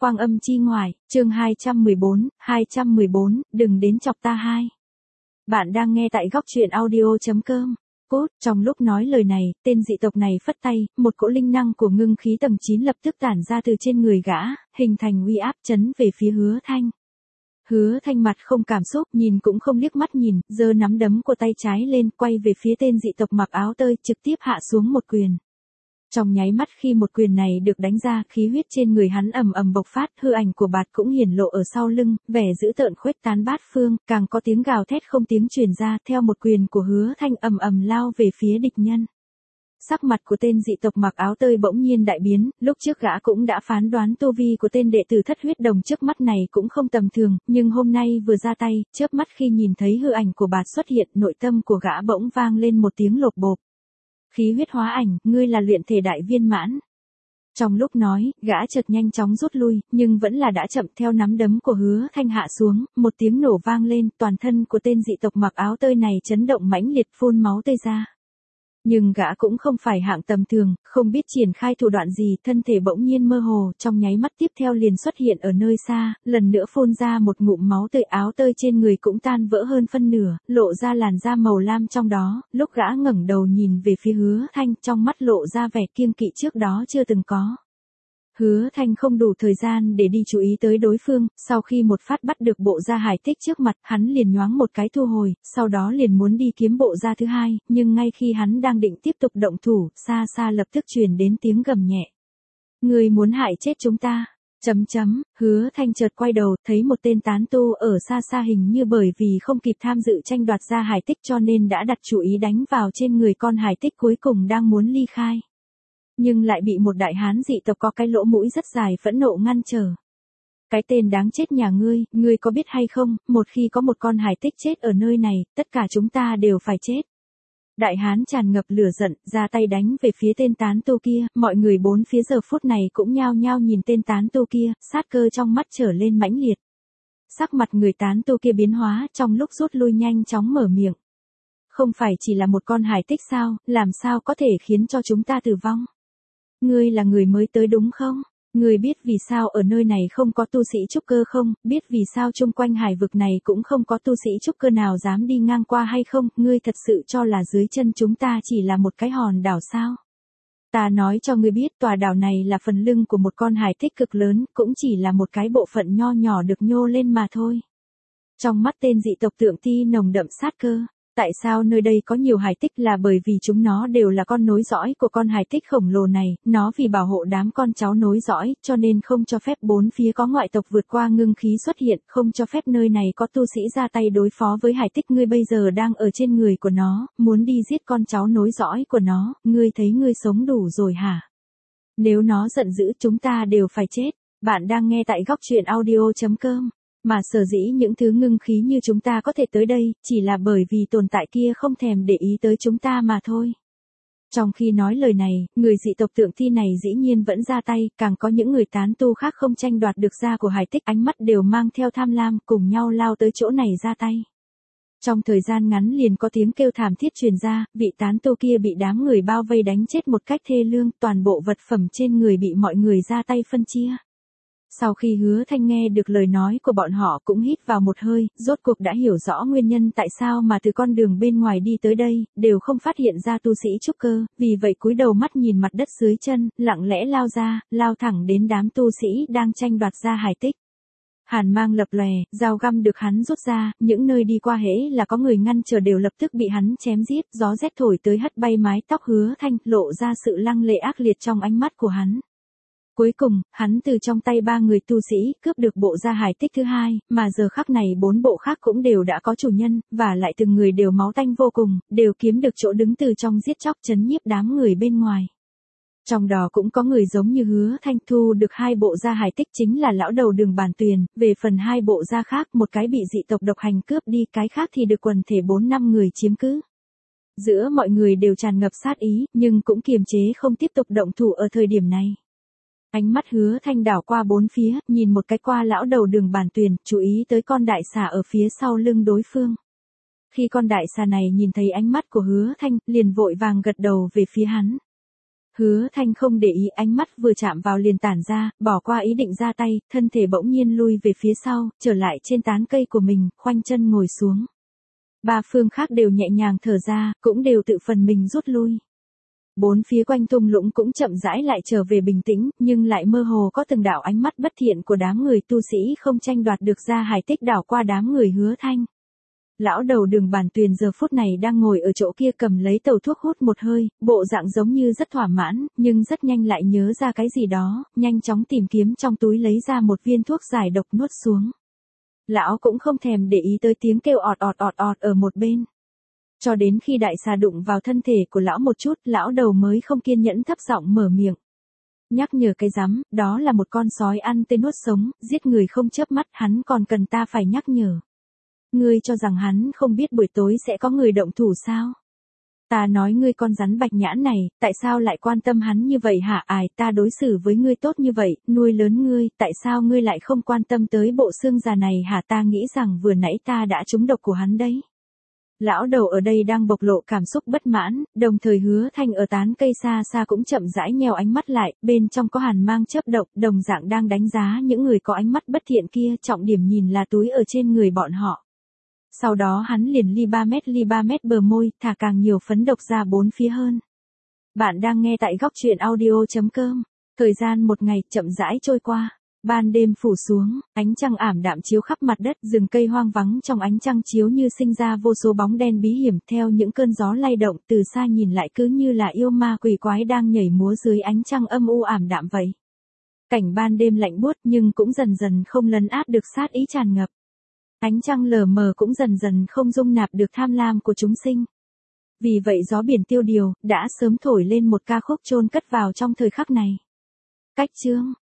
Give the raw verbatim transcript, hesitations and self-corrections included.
Quang âm chi ngoại, chương hai trăm mười bốn, hai trăm mười bốn, đừng đến chọc ta hai. Bạn đang nghe tại góc truyện audio.com. Cốt, trong lúc nói lời này, tên dị tộc này phất tay, một cỗ linh năng của ngưng khí tầng chín lập tức tản ra từ trên người gã, hình thành uy áp chấn về phía Hứa Thanh. Hứa Thanh mặt không cảm xúc, nhìn cũng không liếc mắt nhìn, giơ nắm đấm của tay trái lên, quay về phía tên dị tộc mặc áo tơi, trực tiếp hạ xuống một quyền. Trong nháy mắt khi một quyền này được đánh ra, khí huyết trên người hắn ầm ầm bộc phát, hư ảnh của Bạt cũng hiển lộ ở sau lưng, vẻ dữ tợn khuếch tán bát phương, càng có tiếng gào thét không tiếng truyền ra, theo một quyền của Hứa Thanh ầm ầm lao về phía địch nhân. Sắc mặt của tên dị tộc mặc áo tơi bỗng nhiên đại biến, lúc trước gã cũng đã phán đoán tu vi của tên đệ tử thất huyết đồng trước mắt này cũng không tầm thường, nhưng hôm nay vừa ra tay, chớp mắt khi nhìn thấy hư ảnh của Bạt xuất hiện, nội tâm của gã bỗng vang lên một tiếng lột bộp. Khí huyết hóa ảnh, ngươi là luyện thể đại viên mãn. Trong lúc nói, gã chợt nhanh chóng rút lui, nhưng vẫn là đã chậm theo nắm đấm của Hứa Thanh hạ xuống, một tiếng nổ vang lên, toàn thân của tên dị tộc mặc áo tơi này chấn động mãnh liệt phun máu tươi ra. Nhưng gã cũng không phải hạng tầm thường, không biết triển khai thủ đoạn gì, thân thể bỗng nhiên mơ hồ, trong nháy mắt tiếp theo liền xuất hiện ở nơi xa, lần nữa phun ra một ngụm máu tươi, áo tơi trên người cũng tan vỡ hơn phân nửa, lộ ra làn da màu lam trong đó, lúc gã ngẩng đầu nhìn về phía Hứa Thanh, trong mắt lộ ra vẻ kiêng kỵ trước đó chưa từng có. Hứa Thanh không đủ thời gian để đi chú ý tới đối phương, sau khi một phát bắt được bộ da hải tích trước mặt, hắn liền nhoáng một cái thu hồi, sau đó liền muốn đi kiếm bộ da thứ hai, nhưng ngay khi hắn đang định tiếp tục động thủ, xa xa lập tức truyền đến tiếng gầm nhẹ. Người muốn hại chết chúng ta. Chấm chấm, Hứa Thanh chợt quay đầu, thấy một tên tán tu ở xa xa hình như bởi vì không kịp tham dự tranh đoạt da hải tích cho nên đã đặt chủ ý đánh vào trên người con hải tích cuối cùng đang muốn ly khai. Nhưng lại bị một đại hán dị tộc có cái lỗ mũi rất dài phẫn nộ ngăn trở. Cái tên đáng chết nhà ngươi, ngươi có biết hay không, một khi có một con hải tích chết ở nơi này, tất cả chúng ta đều phải chết. Đại hán tràn ngập lửa giận, ra tay đánh về phía tên tán tu kia, mọi người bốn phía giờ phút này cũng nhao nhao nhìn tên tán tu kia, sát cơ trong mắt trở lên mãnh liệt. Sắc mặt người tán tu kia biến hóa, trong lúc rút lui nhanh chóng mở miệng. Không phải chỉ là một con hải tích sao, làm sao có thể khiến cho chúng ta tử vong? Ngươi là người mới tới đúng không? Ngươi biết vì sao ở nơi này không có tu sĩ trúc cơ không? Biết vì sao chung quanh hải vực này cũng không có tu sĩ trúc cơ nào dám đi ngang qua hay không? Ngươi thật sự cho là dưới chân chúng ta chỉ là một cái hòn đảo sao? Ta nói cho ngươi biết tòa đảo này là phần lưng của một con hải tích cực lớn, cũng chỉ là một cái bộ phận nho nhỏ được nhô lên mà thôi. Trong mắt tên dị tộc Tượng Ti nồng đậm sát cơ. Tại sao nơi đây có nhiều hải tích là bởi vì chúng nó đều là con nối dõi của con hải tích khổng lồ này, nó vì bảo hộ đám con cháu nối dõi, cho nên không cho phép bốn phía có ngoại tộc vượt qua ngưng khí xuất hiện, không cho phép nơi này có tu sĩ ra tay đối phó với hải tích. Ngươi bây giờ đang ở trên người của nó, muốn đi giết con cháu nối dõi của nó, ngươi thấy ngươi sống đủ rồi hả? Nếu nó giận dữ chúng ta đều phải chết. Bạn đang nghe tại góc truyện audio.com. Mà sở dĩ những thứ ngưng khí như chúng ta có thể tới đây, chỉ là bởi vì tồn tại kia không thèm để ý tới chúng ta mà thôi. Trong khi nói lời này, người dị tộc Tượng Thi này dĩ nhiên vẫn ra tay, càng có những người tán tu khác không tranh đoạt được da của hải tích, ánh mắt đều mang theo tham lam, cùng nhau lao tới chỗ này ra tay. Trong thời gian ngắn liền có tiếng kêu thảm thiết truyền ra, vị tán tu kia bị đám người bao vây đánh chết một cách thê lương, toàn bộ vật phẩm trên người bị mọi người ra tay phân chia. Sau khi Hứa Thanh nghe được lời nói của bọn họ cũng hít vào một hơi, rốt cuộc đã hiểu rõ nguyên nhân tại sao mà từ con đường bên ngoài đi tới đây, đều không phát hiện ra tu sĩ trúc cơ, vì vậy cúi đầu mắt nhìn mặt đất dưới chân, lặng lẽ lao ra, lao thẳng đến đám tu sĩ đang tranh đoạt da hải tích. Hàn mang lập lòe, dao găm được hắn rút ra, những nơi đi qua hễ là có người ngăn chờ đều lập tức bị hắn chém giết, gió rét thổi tới hất bay mái tóc Hứa Thanh, lộ ra sự lăng lệ ác liệt trong ánh mắt của hắn. Cuối cùng, hắn từ trong tay ba người tu sĩ, cướp được bộ da hải tích thứ hai, mà giờ khắc này bốn bộ khác cũng đều đã có chủ nhân, và lại từng người đều máu tanh vô cùng, đều kiếm được chỗ đứng từ trong giết chóc chấn nhiếp đám người bên ngoài. Trong đó cũng có người giống như Hứa Thanh thu được hai bộ da hải tích chính là lão đầu Đường Bản Tuyền, về phần hai bộ da khác, một cái bị dị tộc độc hành cướp đi, cái khác thì được quần thể bốn năm người chiếm cứ. Giữa mọi người đều tràn ngập sát ý, nhưng cũng kiềm chế không tiếp tục động thủ ở thời điểm này. Ánh mắt Hứa Thanh đảo qua bốn phía, nhìn một cái qua lão đầu Đường Bản Tuyền, chú ý tới con đại xà ở phía sau lưng đối phương. Khi con đại xà này nhìn thấy ánh mắt của Hứa Thanh, liền vội vàng gật đầu về phía hắn. Hứa Thanh không để ý, ánh mắt vừa chạm vào liền tản ra, bỏ qua ý định ra tay, thân thể bỗng nhiên lui về phía sau, trở lại trên tán cây của mình, khoanh chân ngồi xuống. Ba phương khác đều nhẹ nhàng thở ra, cũng đều tự phần mình rút lui. Bốn phía quanh thung lũng cũng chậm rãi lại trở về bình tĩnh, nhưng lại mơ hồ có từng đạo ánh mắt bất thiện của đám người tu sĩ không tranh đoạt được ra hải tích đảo qua đám người Hứa Thanh. Lão đầu Đường Bản Tuyền giờ phút này đang ngồi ở chỗ kia cầm lấy tàu thuốc hút một hơi, bộ dạng giống như rất thỏa mãn, nhưng rất nhanh lại nhớ ra cái gì đó, nhanh chóng tìm kiếm trong túi lấy ra một viên thuốc giải độc nuốt xuống. Lão cũng không thèm để ý tới tiếng kêu ọt ọt ọt ọt ở một bên. Cho đến khi đại xà đụng vào thân thể của lão một chút, lão đầu mới không kiên nhẫn thấp giọng mở miệng. Nhắc nhở cái rắm, đó là một con sói ăn tên nuốt sống, giết người không chớp mắt, hắn còn cần ta phải nhắc nhở. Ngươi cho rằng hắn không biết buổi tối sẽ có người động thủ sao? Ta nói ngươi con rắn bạch nhãn này, tại sao lại quan tâm hắn như vậy hả? Ai, ta đối xử với ngươi tốt như vậy, nuôi lớn ngươi, tại sao ngươi lại không quan tâm tới bộ xương già này hả? Ta nghĩ rằng vừa nãy ta đã trúng độc của hắn đấy. Lão đầu ở đây đang bộc lộ cảm xúc bất mãn, đồng thời Hứa Thanh ở tán cây xa xa cũng chậm rãi nheo ánh mắt lại, bên trong có hàn mang chớp động, đồng dạng đang đánh giá những người có ánh mắt bất thiện kia, trọng điểm nhìn là túi ở trên người bọn họ. Sau đó hắn liền ly ba mét ly ba mét bờ môi, thả càng nhiều phấn độc ra bốn phía hơn. Bạn đang nghe tại góc truyện audio chấm com. Thời gian một ngày chậm rãi trôi qua. Ban đêm phủ xuống, ánh trăng ảm đạm chiếu khắp mặt đất, rừng cây hoang vắng trong ánh trăng chiếu như sinh ra vô số bóng đen bí hiểm, theo những cơn gió lay động, từ xa nhìn lại cứ như là yêu ma quỷ quái đang nhảy múa dưới ánh trăng âm u ảm đạm vậy. Cảnh ban đêm lạnh buốt nhưng cũng dần dần không lấn át được sát ý tràn ngập. Ánh trăng lờ mờ cũng dần dần không dung nạp được tham lam của chúng sinh. Vì vậy gió biển tiêu điều, đã sớm thổi lên một ca khúc chôn cất vào trong thời khắc này. Cách chương